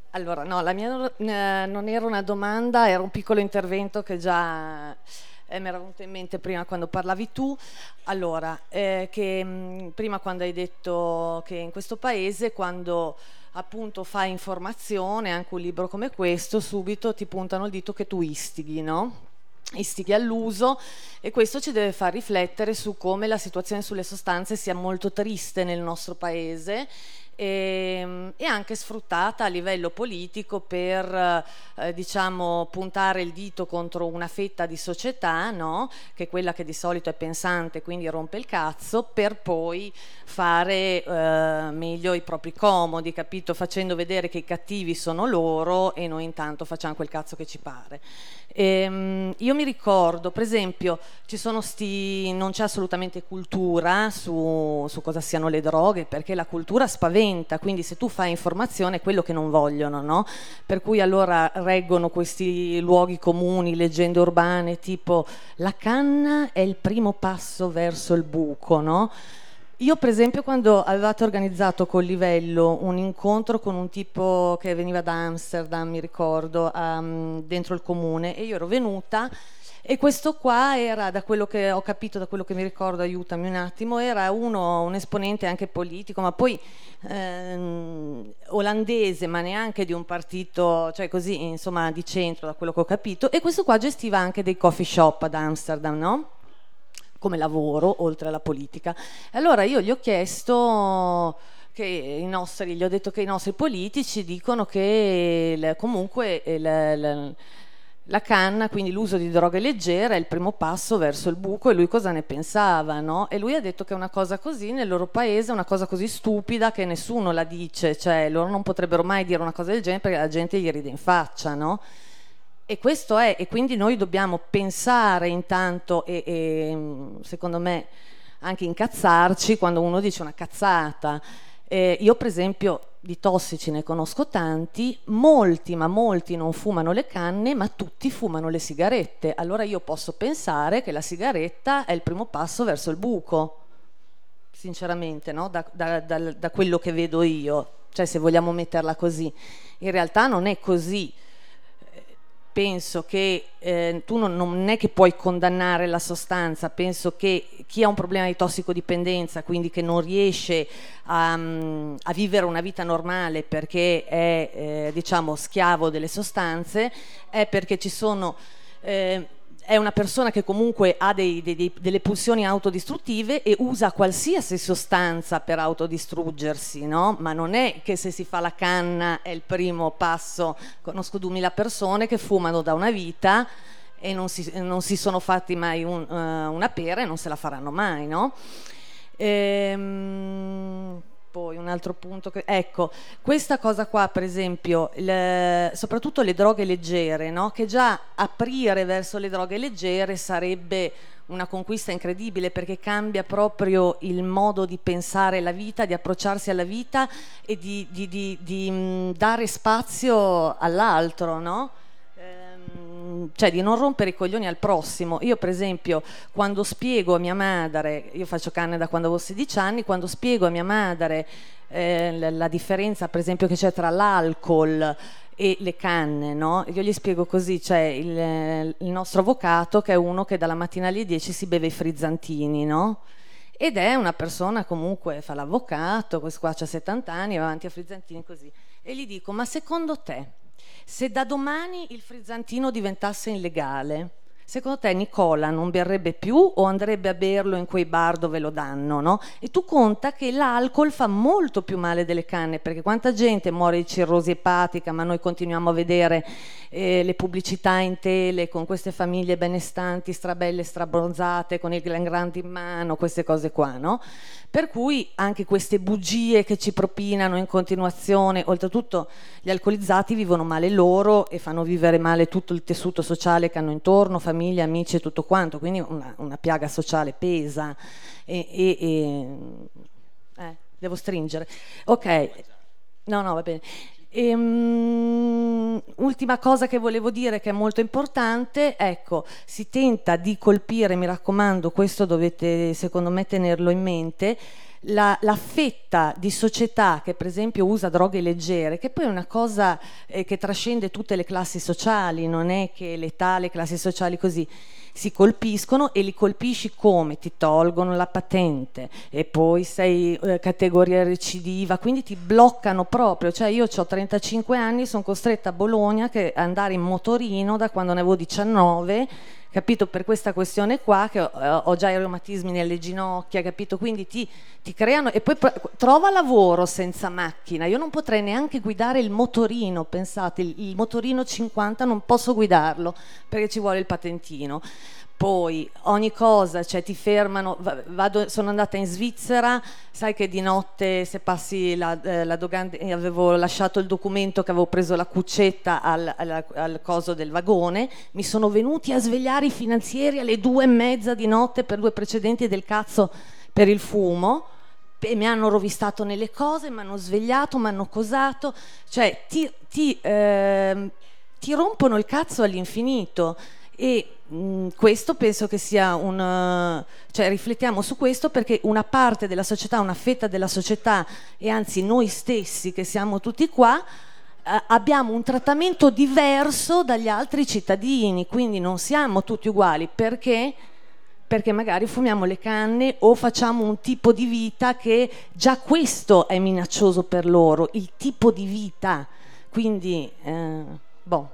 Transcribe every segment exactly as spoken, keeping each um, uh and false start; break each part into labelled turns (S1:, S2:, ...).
S1: Allora, no, la mia eh, non era una domanda, era un piccolo intervento che già eh, mi era venuto in mente prima quando parlavi tu. Allora, eh, che mh, prima quando hai detto che in questo paese, quando appunto fai informazione, anche un libro come questo, subito ti puntano il dito che tu istighi, no? Istighi all'uso, e questo ci deve far riflettere su come la situazione sulle sostanze sia molto triste nel nostro paese e, e anche sfruttata a livello politico per eh, diciamo puntare il dito contro una fetta di società, no? Che è quella che di solito è pensante, quindi rompe il cazzo, per poi fare eh, meglio i propri comodi, capito? Facendo vedere che i cattivi sono loro e noi intanto facciamo quel cazzo che ci pare. Ehm, io mi ricordo, per esempio, ci sono sti, non c'è assolutamente cultura su, su cosa siano le droghe, perché la cultura spaventa, quindi se tu fai informazione è quello che non vogliono, no? Per cui allora reggono questi luoghi comuni, leggende urbane, tipo la canna è il primo passo verso il buco, no? Io per esempio quando avevate organizzato col livello un incontro con un tipo che veniva da Amsterdam, mi ricordo, um, dentro il comune, e io ero venuta e questo qua era, da quello che ho capito, da quello che mi ricordo, aiutami un attimo, era uno, un esponente anche politico, ma poi ehm, olandese, ma neanche di un partito, cioè così, insomma, di centro, da quello che ho capito, e questo qua gestiva anche dei coffee shop ad Amsterdam, no? Come lavoro, oltre alla politica. Allora io gli ho chiesto che i nostri, gli ho detto che i nostri politici dicono che il, comunque il, il, la canna, quindi l'uso di droghe leggere, è il primo passo verso il buco, e lui cosa ne pensava, no? E lui ha detto che è una cosa così nel loro paese, una cosa così stupida che nessuno la dice, cioè loro non potrebbero mai dire una cosa del genere perché la gente gli ride in faccia, no? E questo è, e quindi noi dobbiamo pensare intanto e, e secondo me anche incazzarci quando uno dice una cazzata. Eh, io per esempio di tossici ne conosco tanti, molti, ma molti non fumano le canne, ma tutti fumano le sigarette. Allora io posso pensare che la sigaretta è il primo passo verso il buco, sinceramente, no? Da, da, da, da quello che vedo io, cioè se vogliamo metterla così. In realtà non è così. Penso che eh, tu non, non è che puoi condannare la sostanza, penso che chi ha un problema di tossicodipendenza, quindi che non riesce a, a vivere una vita normale perché è eh, diciamo schiavo delle sostanze, è perché ci sono eh, è una persona che comunque ha dei, dei, dei, delle pulsioni autodistruttive e usa qualsiasi sostanza per autodistruggersi, no? Ma non è che se si fa la canna è il primo passo. Conosco duemila persone che fumano da una vita e non si, non si sono fatti mai un, uh, una pera e non se la faranno mai, no? Ehm... Poi un altro punto che, ecco, questa cosa qua per esempio, le, soprattutto le droghe leggere, no? Che già aprire verso le droghe leggere sarebbe una conquista incredibile, perché cambia proprio il modo di pensare la vita, di approcciarsi alla vita e di, di, di, di mh, dare spazio all'altro, no? Cioè di non rompere i coglioni al prossimo. Io per esempio quando spiego a mia madre, io faccio canne da quando avevo sedici anni, quando spiego a mia madre eh, la, la differenza per esempio che c'è tra l'alcol e le canne, no? Io gli spiego così, c'è il, il nostro avvocato che è uno che dalla mattina alle dieci si beve i frizzantini, no? Ed è una persona comunque, fa l'avvocato, questo qua c'ha settanta anni, va avanti a frizzantini così, e gli dico: ma secondo te se da domani il frizzantino diventasse illegale, secondo te Nicola non berrebbe più o andrebbe a berlo in quei bar dove lo danno, no? E tu conta che l'alcol fa molto più male delle canne, perché quanta gente muore di cirrosi epatica, ma noi continuiamo a vedere eh, le pubblicità in tele con queste famiglie benestanti, strabelle, strabronzate, con il Glen Grant in mano, queste cose qua, no? Per cui anche queste bugie che ci propinano in continuazione, oltretutto gli alcolizzati vivono male loro e fanno vivere male tutto il tessuto sociale che hanno intorno, famiglia, amici e tutto quanto, quindi una, una piaga sociale pesa e, e, e eh, devo stringere. Ok, no no va bene. E, um, ultima cosa che volevo dire che è molto importante, ecco, si tenta di colpire, mi raccomando, questo dovete secondo me tenerlo in mente, la, la fetta di società che per esempio usa droghe leggere, che poi è una cosa eh, che trascende tutte le classi sociali, non è che l'età, le classi sociali così, si colpiscono e li colpisci come? Ti tolgono la patente e poi sei eh, categoria recidiva, quindi ti bloccano proprio. Cioè io ho trentacinque anni, sono costretta a Bologna che andare in motorino da quando ne avevo diciannove, capito, per questa questione qua, che ho, ho già i reumatismi nelle ginocchia, capito, quindi ti, ti creano. E poi trova lavoro senza macchina, io non potrei neanche guidare il motorino, pensate, il, il motorino cinquanta non posso guidarlo perché ci vuole il patentino. Poi ogni cosa, cioè ti fermano, vado, sono andata in Svizzera, sai che di notte se passi la, eh, la dogana, avevo lasciato il documento che avevo preso la cuccetta al, al, al coso del vagone, mi sono venuti a svegliare i finanzieri alle due e mezza di notte per due precedenti del cazzo per il fumo, e mi hanno rovistato nelle cose, mi hanno svegliato, mi hanno cosato, cioè ti, ti, eh, ti rompono il cazzo all'infinito. E mh, questo penso che sia un, cioè riflettiamo su questo, perché una parte della società, una fetta della società, e anzi noi stessi che siamo tutti qua, eh, abbiamo un trattamento diverso dagli altri cittadini, quindi non siamo tutti uguali. Perché? Perché magari fumiamo le canne o facciamo un tipo di vita che già questo è minaccioso per loro, il tipo di vita. Quindi, eh, boh.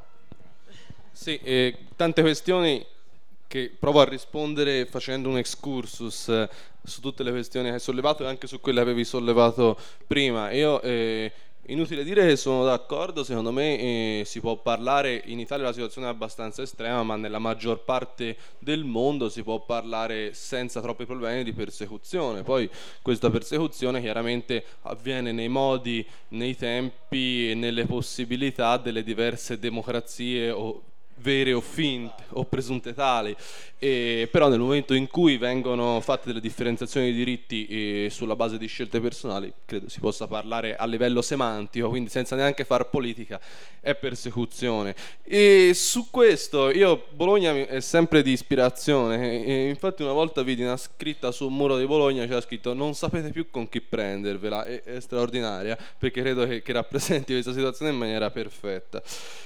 S2: Sì, eh, tante questioni che provo a rispondere facendo un excursus eh, su tutte le questioni che hai sollevato e anche su quelle che avevi sollevato prima. Io, eh, inutile dire che sono d'accordo, secondo me eh, si può parlare, in Italia la situazione è abbastanza estrema, ma nella maggior parte del mondo si può parlare senza troppi problemi di persecuzione. Poi questa persecuzione chiaramente avviene nei modi, nei tempi e nelle possibilità delle diverse democrazie o vere o finte o presunte tali, e però nel momento in cui vengono fatte delle differenziazioni di diritti eh, sulla base di scelte personali, credo si possa parlare a livello semantico, quindi senza neanche far politica, è persecuzione. E su questo io, Bologna è sempre di ispirazione, e infatti una volta vidi una scritta sul muro di Bologna, c'era scritto: non sapete più con chi prendervela. È, è straordinaria, perché credo che, che rappresenti questa situazione in maniera perfetta.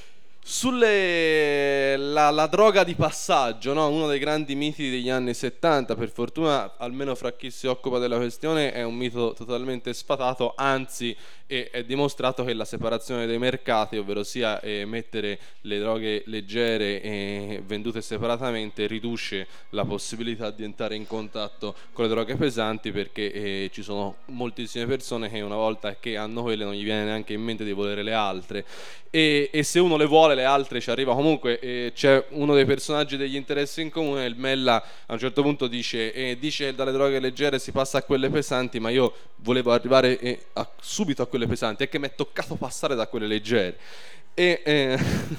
S2: Sulle la, la droga di passaggio, no? Uno dei grandi miti degli anni settanta, per fortuna almeno fra chi si occupa della questione è un mito totalmente sfatato, anzi è, è dimostrato che la separazione dei mercati, ovvero sia eh, mettere le droghe leggere eh, vendute separatamente, riduce la possibilità di entrare in contatto con le droghe pesanti, perché eh, ci sono moltissime persone che una volta che hanno quelle non gli viene neanche in mente di volere le altre, e, e se uno le vuole le altre ci arriva comunque. E c'è uno dei personaggi degli interessi in comune, il Mella, a un certo punto dice eh, dice che dalle droghe leggere si passa a quelle pesanti, ma io volevo arrivare eh, a, subito a quelle pesanti, è che mi è toccato passare da quelle leggere. E eh,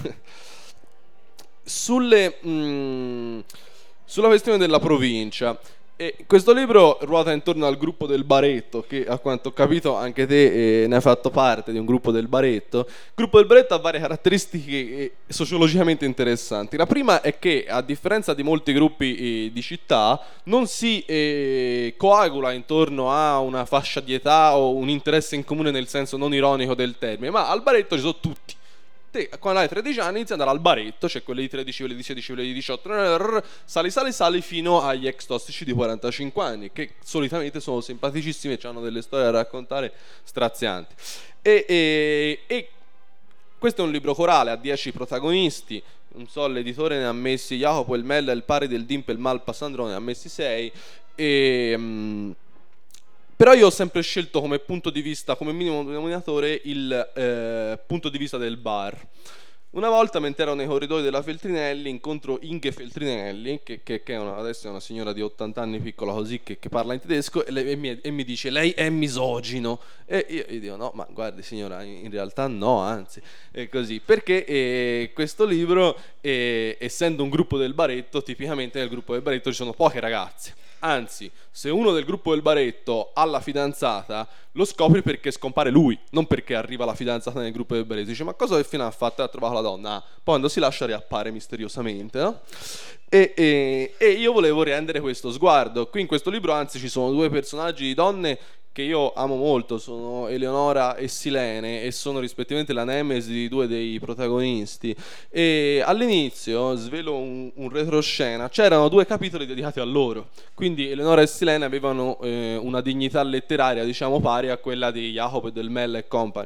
S2: sulle mh, sulla questione della provincia, e questo libro ruota intorno al gruppo del Baretto, che a quanto ho capito anche te eh, ne hai fatto parte di un gruppo del Baretto. Il gruppo del Baretto ha varie caratteristiche eh, sociologicamente interessanti. La prima è che, a differenza di molti gruppi eh, di città, non si eh, coagula intorno a una fascia di età o un interesse in comune nel senso non ironico del termine, ma al Baretto ci sono tutti. Te, quando hai tredici anni, inizi ad andare al baretto, c'è quelli di tredici, quelli di sedici, quelli di diciotto, sali, sali, sali fino agli ex tossici di quarantacinque anni, che solitamente sono simpaticissimi e hanno delle storie da raccontare strazianti. E, e, e questo è un libro corale, ha dieci protagonisti. Non so, l'editore ne ha messi, Jacopo El Mella, il pari del Dimpel Malpa Sandrone, ne ha messi sei. E... Um, però io ho sempre scelto come punto di vista, come minimo denominatore, il eh, punto di vista del bar. Una volta, mentre ero nei corridoi della Feltrinelli, incontro Inge Feltrinelli, che, che, che è una, adesso è una signora di ottanta anni, piccola così, che, che parla in tedesco, e, lei, e, mi, e mi dice: lei è misogino. E io, io dico: no, ma guardi signora, in, in realtà no, anzi, è così. Perché eh, questo libro, eh, essendo un gruppo del Baretto, tipicamente nel gruppo del Baretto ci sono poche ragazze. Anzi, se uno del gruppo del Baretto ha la fidanzata, lo scopri perché scompare lui, non perché arriva la fidanzata nel gruppo del Baretto. Dice: ma cosa che fine ha fatto? Ha trovato la donna. Ah, poi quando si lascia riappare misteriosamente, no? E, e, e io volevo rendere questo sguardo. Qui in questo libro, anzi, ci sono due personaggi di donne che io amo molto, sono Eleonora e Silene e sono rispettivamente la nemesi di due dei protagonisti. E all'inizio, svelo un, un retroscena, c'erano due capitoli dedicati a loro, quindi Eleonora e Silene avevano eh, una dignità letteraria, diciamo, pari a quella di Jacopo e del Mella e compagni.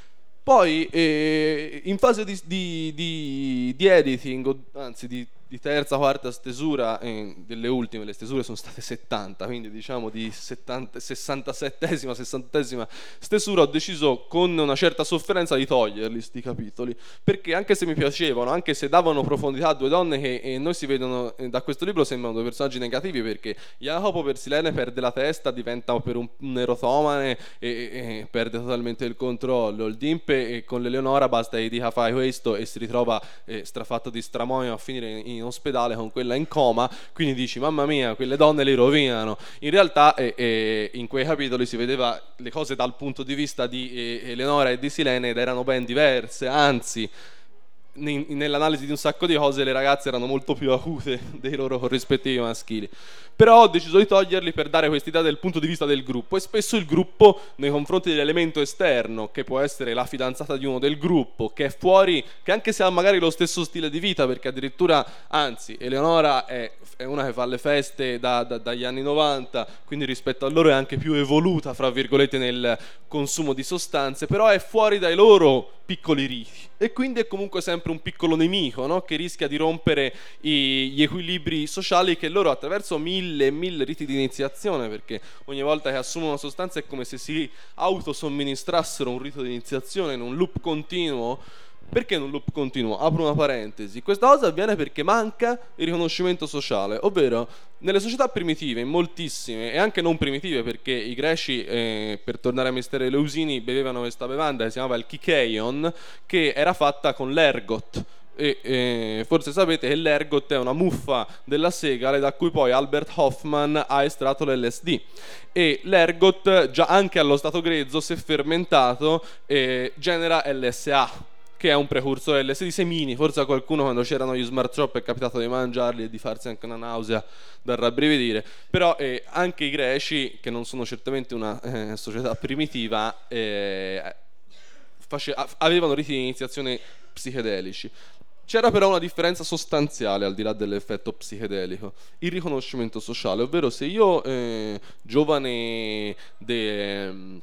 S2: Poi eh, in fase di, di, di, di editing, o, anzi di, di terza, quarta stesura, eh, delle ultime, le stesure sono state settanta, quindi diciamo di settanta, sessantasettesima, sessantattesima stesura, ho deciso con una certa sofferenza di toglierli sti capitoli, perché anche se mi piacevano, anche se davano profondità a due donne che eh, noi si vedono eh, da questo libro sembrano due personaggi negativi, perché Jacopo per Silene perde la testa, diventa per un, un erotomane e, e perde totalmente il controllo. Il Dimpe e con l'Eleonora basta che dica fai questo e si ritrova eh, strafatto di stramonio a finire in, in ospedale con quella in coma, quindi dici mamma mia, quelle donne li rovinano. In realtà eh, eh, in quei capitoli si vedeva le cose dal punto di vista di eh, Eleonora e di Silene ed erano ben diverse, anzi nell'analisi di un sacco di cose le ragazze erano molto più acute dei loro corrispettivi maschili. Però ho deciso di toglierli per dare quest'idea del punto di vista del gruppo, e spesso il gruppo nei confronti dell'elemento esterno, che può essere la fidanzata di uno del gruppo, che è fuori, che anche se ha magari lo stesso stile di vita, perché addirittura, anzi, Eleonora è, è una che fa le feste da, da, dagli anni novanta, quindi rispetto a loro è anche più evoluta, fra virgolette, nel consumo di sostanze, però è fuori dai loro piccoli riti, e quindi è comunque sempre un piccolo nemico, no? Che rischia di rompere i, gli equilibri sociali che loro attraverso mille e mille riti di iniziazione, perché ogni volta che assumono una sostanza è come se si autosomministrassero un rito di iniziazione in un loop continuo. Perché in un loop continuo? Apro una parentesi. Questa cosa avviene perché manca il riconoscimento sociale, ovvero nelle società primitive, in moltissime, e anche non primitive, perché i greci, eh, per tornare ai misteri eleusini, bevevano questa bevanda che si chiamava il kikeion, che era fatta con l'ergot. E eh, forse sapete che l'ergot è una muffa della segale da cui poi Albert Hoffman ha estratto l'L S D, e l'ergot già anche allo stato grezzo, se fermentato, eh, genera L S A, che è un precursore L S D semini. Forse a qualcuno quando c'erano gli smart shop è capitato di mangiarli e di farsi anche una nausea da rabbrividire. Però eh, anche i greci, che non sono certamente una eh, società primitiva, eh, face- avevano riti di iniziazione psichedelici. C'era però una differenza sostanziale al di là dell'effetto psichedelico: il riconoscimento sociale, ovvero se io eh, giovane de,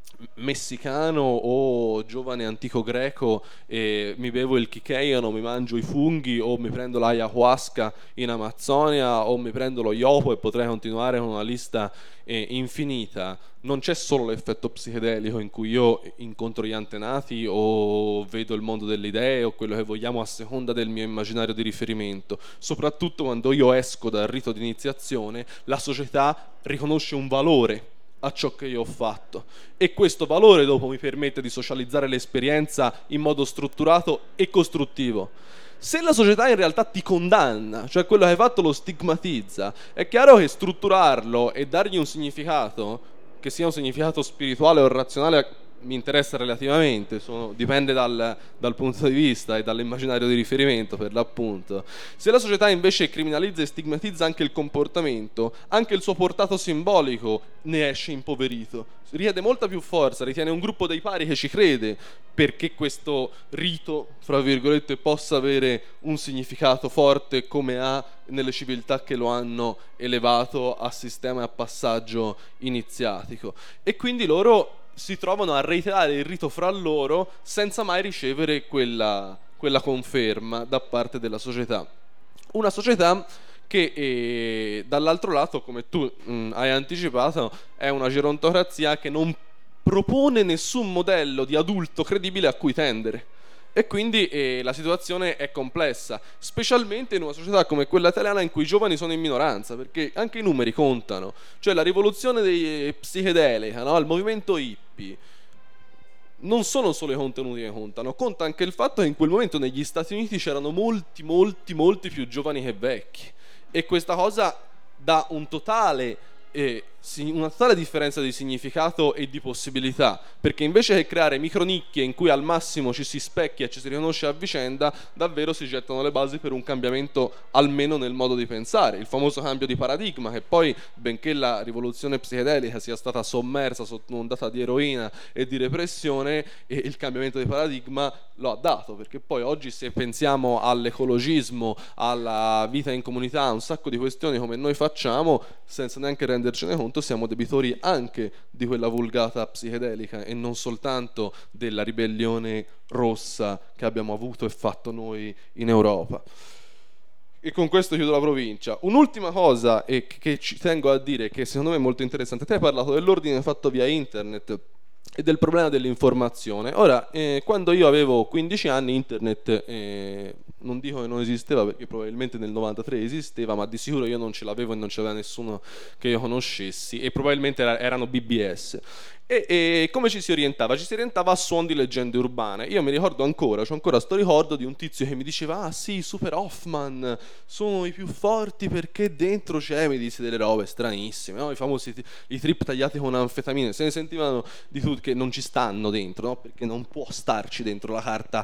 S2: messicano o giovane antico greco e mi bevo il kikeion, o mi mangio i funghi, o mi prendo l'ayahuasca in Amazzonia, o mi prendo lo yopo, e potrei continuare con una lista eh, infinita. Non c'è solo l'effetto psichedelico in cui io incontro gli antenati o vedo il mondo delle idee o quello che vogliamo a seconda del mio immaginario di riferimento. Soprattutto quando io esco dal rito di iniziazione, la società riconosce un valore a ciò che io ho fatto, e questo valore dopo mi permette di socializzare l'esperienza in modo strutturato e costruttivo. Se la società in realtà ti condanna, cioè quello che hai fatto lo stigmatizza, è chiaro che strutturarlo e dargli un significato, che sia un significato spirituale o razionale, mi interessa relativamente, sono, dipende dal, dal punto di vista e dall'immaginario di riferimento, per l'appunto. Se la società invece criminalizza e stigmatizza anche il comportamento, anche il suo portato simbolico ne esce impoverito, richiede molta più forza, ritiene un gruppo dei pari che ci crede perché questo rito, fra virgolette, possa avere un significato forte come ha nelle civiltà che lo hanno elevato a sistema e a passaggio iniziatico. E quindi loro si trovano a reiterare il rito fra loro senza mai ricevere quella, quella conferma da parte della società. Una società che eh, dall'altro lato, come tu mh, hai anticipato, è una gerontocrazia che non propone nessun modello di adulto credibile a cui tendere. E quindi eh, la situazione è complessa, specialmente in una società come quella italiana in cui i giovani sono in minoranza, perché anche i numeri contano. Cioè la rivoluzione dei psichedelica, no? Il movimento hippie, non sono solo i contenuti che contano, conta anche il fatto che in quel momento negli Stati Uniti c'erano molti, molti, molti più giovani che vecchi, e questa cosa dà un totale e una totale differenza di significato e di possibilità, perché invece che creare micronicchie in cui al massimo ci si specchia e ci si riconosce a vicenda, davvero si gettano le basi per un cambiamento almeno nel modo di pensare, il famoso cambio di paradigma, che poi, benché la rivoluzione psichedelica sia stata sommersa sotto un'ondata di eroina e di repressione, e il cambiamento di paradigma lo ha dato, perché poi oggi, se pensiamo all'ecologismo, alla vita in comunità, a un sacco di questioni come noi facciamo, senza neanche rendercene conto, siamo debitori anche di quella vulgata psichedelica e non soltanto della ribellione rossa che abbiamo avuto e fatto noi in Europa. E con questo chiudo la provincia. Un'ultima cosa e che ci tengo a dire, che secondo me è molto interessante: te hai parlato dell'ordine fatto via internet e del problema dell'informazione. Ora, eh, quando io avevo quindici anni, internet, eh, non dico che non esisteva, perché probabilmente nel novantatré esisteva, ma di sicuro io non ce l'avevo e non c'era nessuno che io conoscessi, e probabilmente era, erano B B S. E, e come ci si orientava? Ci si orientava a suon di leggende urbane. Io mi ricordo ancora, c'ho ancora sto ricordo di un tizio che mi diceva: ah sì, Super Hoffman sono i più forti perché dentro c'è, mi disse delle robe stranissime, no? I famosi i trip tagliati con anfetamine, se ne sentivano di tutto, che non ci stanno dentro, no? Perché non può starci dentro la carta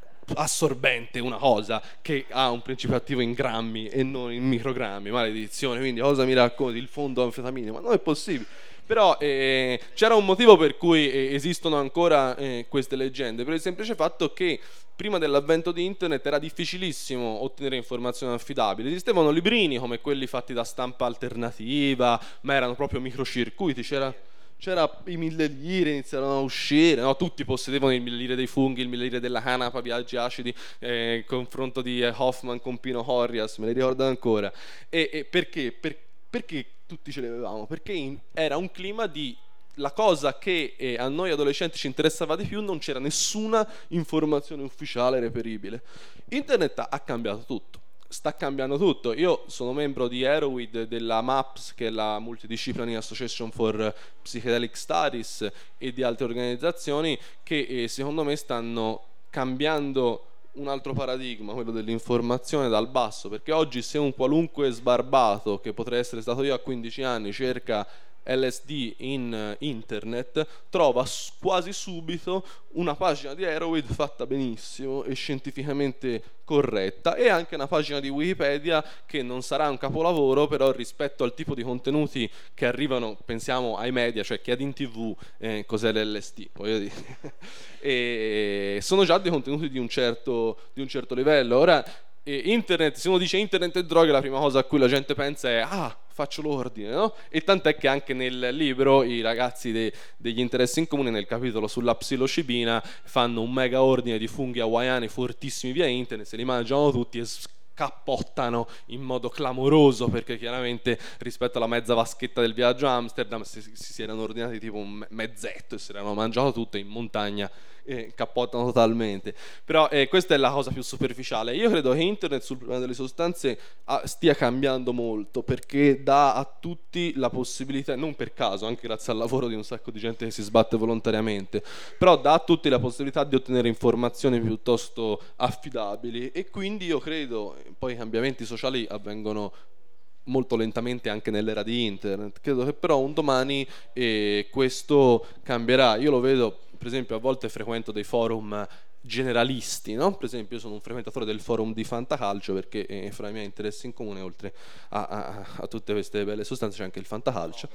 S2: assorbente una cosa che ha un principio attivo in grammi e non in microgrammi, maledizione. Quindi cosa mi racconti? Il fondo anfetamine? Ma non è possibile. Però eh, c'era un motivo per cui eh, esistono ancora eh, queste leggende, per il semplice fatto che prima dell'avvento di internet era difficilissimo ottenere informazioni affidabili. Esistevano librini come quelli fatti da stampa alternativa, ma erano proprio microcircuiti. C'era C'era i mille lire, iniziarono a uscire, no? Tutti possedevano il mille lire dei funghi, il mille lire della canapa, viaggi acidi, eh, confronto di eh, Hoffman con Pino Horrias, me li ricordo ancora. E, e perché? Per, perché tutti ce li avevamo? Perché in, era un clima di la cosa che eh, a noi adolescenti ci interessava di più, non c'era nessuna informazione ufficiale reperibile. Internet ha cambiato tutto. Sta cambiando tutto. Io sono membro di Erowid, della MAPS, che è la Multidisciplinary Association for Psychedelic Studies, e di altre organizzazioni che eh, secondo me stanno cambiando un altro paradigma, quello dell'informazione dal basso, perché oggi se un qualunque sbarbato, che potrei essere stato io a quindici anni, cerca L S D in internet, trova quasi subito una pagina di Erowid fatta benissimo e scientificamente corretta, e anche una pagina di Wikipedia che non sarà un capolavoro, però rispetto al tipo di contenuti che arrivano, pensiamo ai media, cioè chi è in tv, eh, cos'è l'L S D, voglio dire. E sono già dei contenuti di un certo, di un certo livello. Ora, eh, internet, se uno dice internet e droghe, la prima cosa a cui la gente pensa è: ah, faccio l'ordine, no? E tant'è che anche nel libro i ragazzi de, degli interessi in comune, nel capitolo sulla psilocibina, fanno un mega ordine di funghi hawaiani fortissimi via internet, se li mangiano tutti e scappottano in modo clamoroso, perché chiaramente rispetto alla mezza vaschetta del viaggio a Amsterdam si, si, si erano ordinati tipo un mezzetto e se l'erano mangiato tutto in montagna. Eh, cappottano totalmente. Però eh, questa è la cosa più superficiale. Io credo che internet sul problema delle sostanze ah, stia cambiando molto, perché dà a tutti la possibilità, non per caso, anche grazie al lavoro di un sacco di gente che si sbatte volontariamente, però dà a tutti la possibilità di ottenere informazioni piuttosto affidabili, e quindi io credo, poi i cambiamenti sociali avvengono molto lentamente anche nell'era di internet, credo che però un domani eh, questo cambierà. Io lo vedo, per esempio, a volte frequento dei forum generalisti, no? Per esempio io sono un frequentatore del forum di Fantacalcio, perché eh, fra i miei interessi in comune, oltre a, a, a tutte queste belle sostanze, c'è anche il Fantacalcio.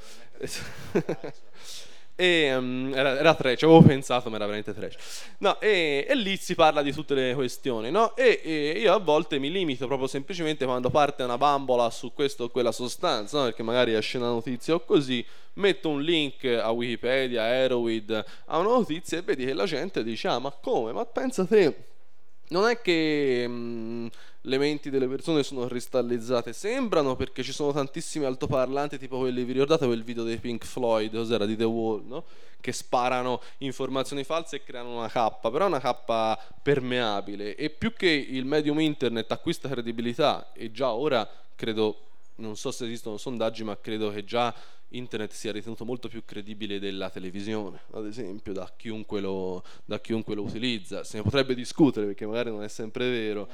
S2: E um, era, era trash, ci avevo pensato, ma era veramente trash. No, e, e lì si parla di tutte le questioni, no? E, e io a volte mi limito proprio semplicemente, quando parte una bambola su questo o quella sostanza, no? Perché magari esce una notizia o così, metto un link a Wikipedia, a Erowid, a una notizia, e vedi che la gente dice: ah, ma come? Ma pensa te, non è che mh, le menti delle persone sono cristallizzate, sembrano, perché ci sono tantissimi altoparlanti, tipo quelli, vi ricordate quel video dei Pink Floyd, cos'era, di The Wall, no? Che sparano informazioni false e creano una cappa, però è una cappa permeabile, e più che il medium internet acquista credibilità, e già ora credo, non so se esistono sondaggi, ma credo che già internet sia ritenuto molto più credibile della televisione, ad esempio, da chiunque lo, da chiunque lo utilizza. Se ne potrebbe discutere, perché magari non è sempre vero.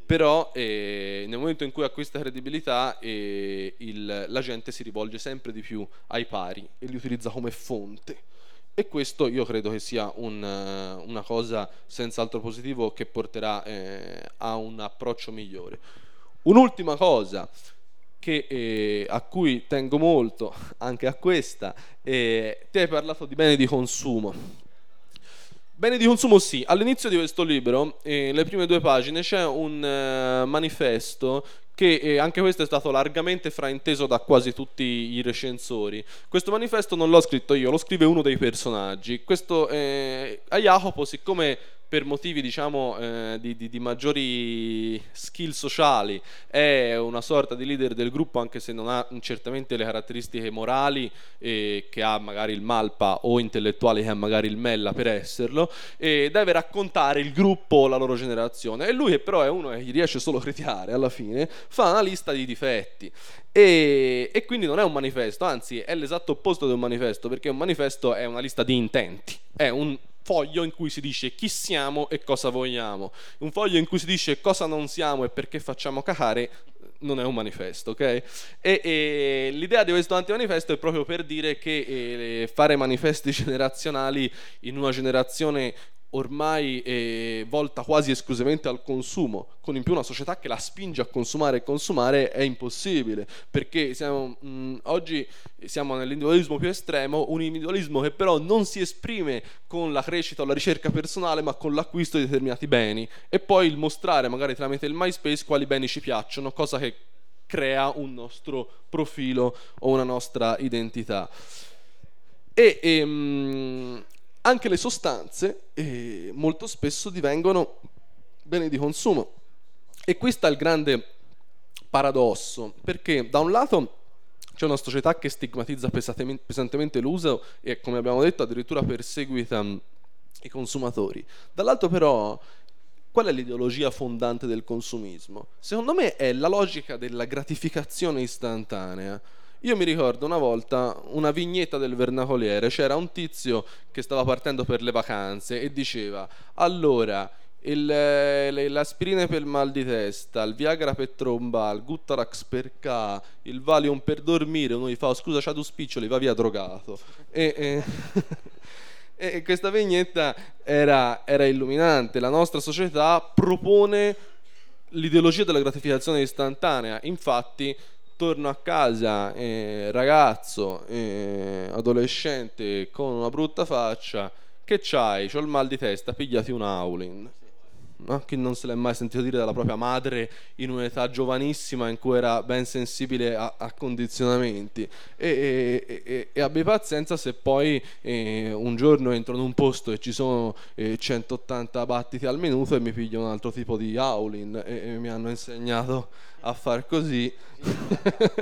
S2: Però eh, nel momento in cui acquista credibilità eh, il- la gente si rivolge sempre di più ai pari e li utilizza come fonte. E questo io credo che sia un, eh, una cosa senz'altro positivo che porterà eh, a un approccio migliore. Un'ultima cosa che, eh, a cui tengo molto, anche a questa, eh, ti hai parlato di beni di consumo. Beni di consumo sì, all'inizio di questo libro, eh, le prime due pagine, c'è un eh, manifesto che eh, anche questo è stato largamente frainteso da quasi tutti i recensori. Questo manifesto non l'ho scritto io, lo scrive uno dei personaggi. Questo eh, a Jacopo, siccome per motivi diciamo eh, di, di, di maggiori skill sociali è una sorta di leader del gruppo, anche se non ha certamente le caratteristiche morali eh, che ha magari il Malpa o intellettuali che ha magari il Mella per esserlo, e deve raccontare il gruppo o la loro generazione, e lui che però è uno che gli riesce solo a criticare, alla fine fa una lista di difetti. E, e quindi non è un manifesto, anzi è l'esatto opposto di un manifesto, perché un manifesto è una lista di intenti, è un foglio in cui si dice chi siamo e cosa vogliamo. Un foglio in cui si dice cosa non siamo e perché facciamo cacare non è un manifesto, ok? E, e l'idea di questo antimanifesto è proprio per dire che eh, fare manifesti generazionali in una generazione ormai è volta quasi esclusivamente al consumo, con in più una società che la spinge a consumare e consumare, è impossibile, perché siamo, mh, oggi siamo nell'individualismo più estremo, un individualismo che però non si esprime con la crescita o la ricerca personale, ma con l'acquisto di determinati beni, e poi il mostrare magari tramite il MySpace quali beni ci piacciono, cosa che crea un nostro profilo o una nostra identità. E ehm, anche le sostanze eh, molto spesso divengono beni di consumo, e qui sta il grande paradosso, perché da un lato c'è una società che stigmatizza pesantemente, pesantemente l'uso e, come abbiamo detto, addirittura perseguita mh, i consumatori. Dall'altro però, qual è l'ideologia fondante del consumismo? Secondo me è la logica della gratificazione istantanea. Io mi ricordo una volta una vignetta del Vernacoliere, c'era un tizio che stava partendo per le vacanze e diceva: allora, il, eh, le, le aspirine per il mal di testa, il Viagra per trombare, il Guttarax per ca, il Valium per dormire, uno gli fa: scusa, c'ha due spiccioli, va via drogato. E, e, e questa vignetta era, era illuminante. La nostra società propone l'ideologia della gratificazione istantanea. Infatti torno a casa, eh, ragazzo, eh, adolescente con una brutta faccia, che c'hai? C'ho il mal di testa, pigliati un Aulin. No? Chi non se l'è mai sentito dire dalla propria madre in un'età giovanissima in cui era ben sensibile a, a condizionamenti. E, e, e, e abbi pazienza se poi eh, un giorno entro in un posto e ci sono eh, centottanta battiti al minuto e mi piglio un altro tipo di Aulin, e, e mi hanno insegnato a far così.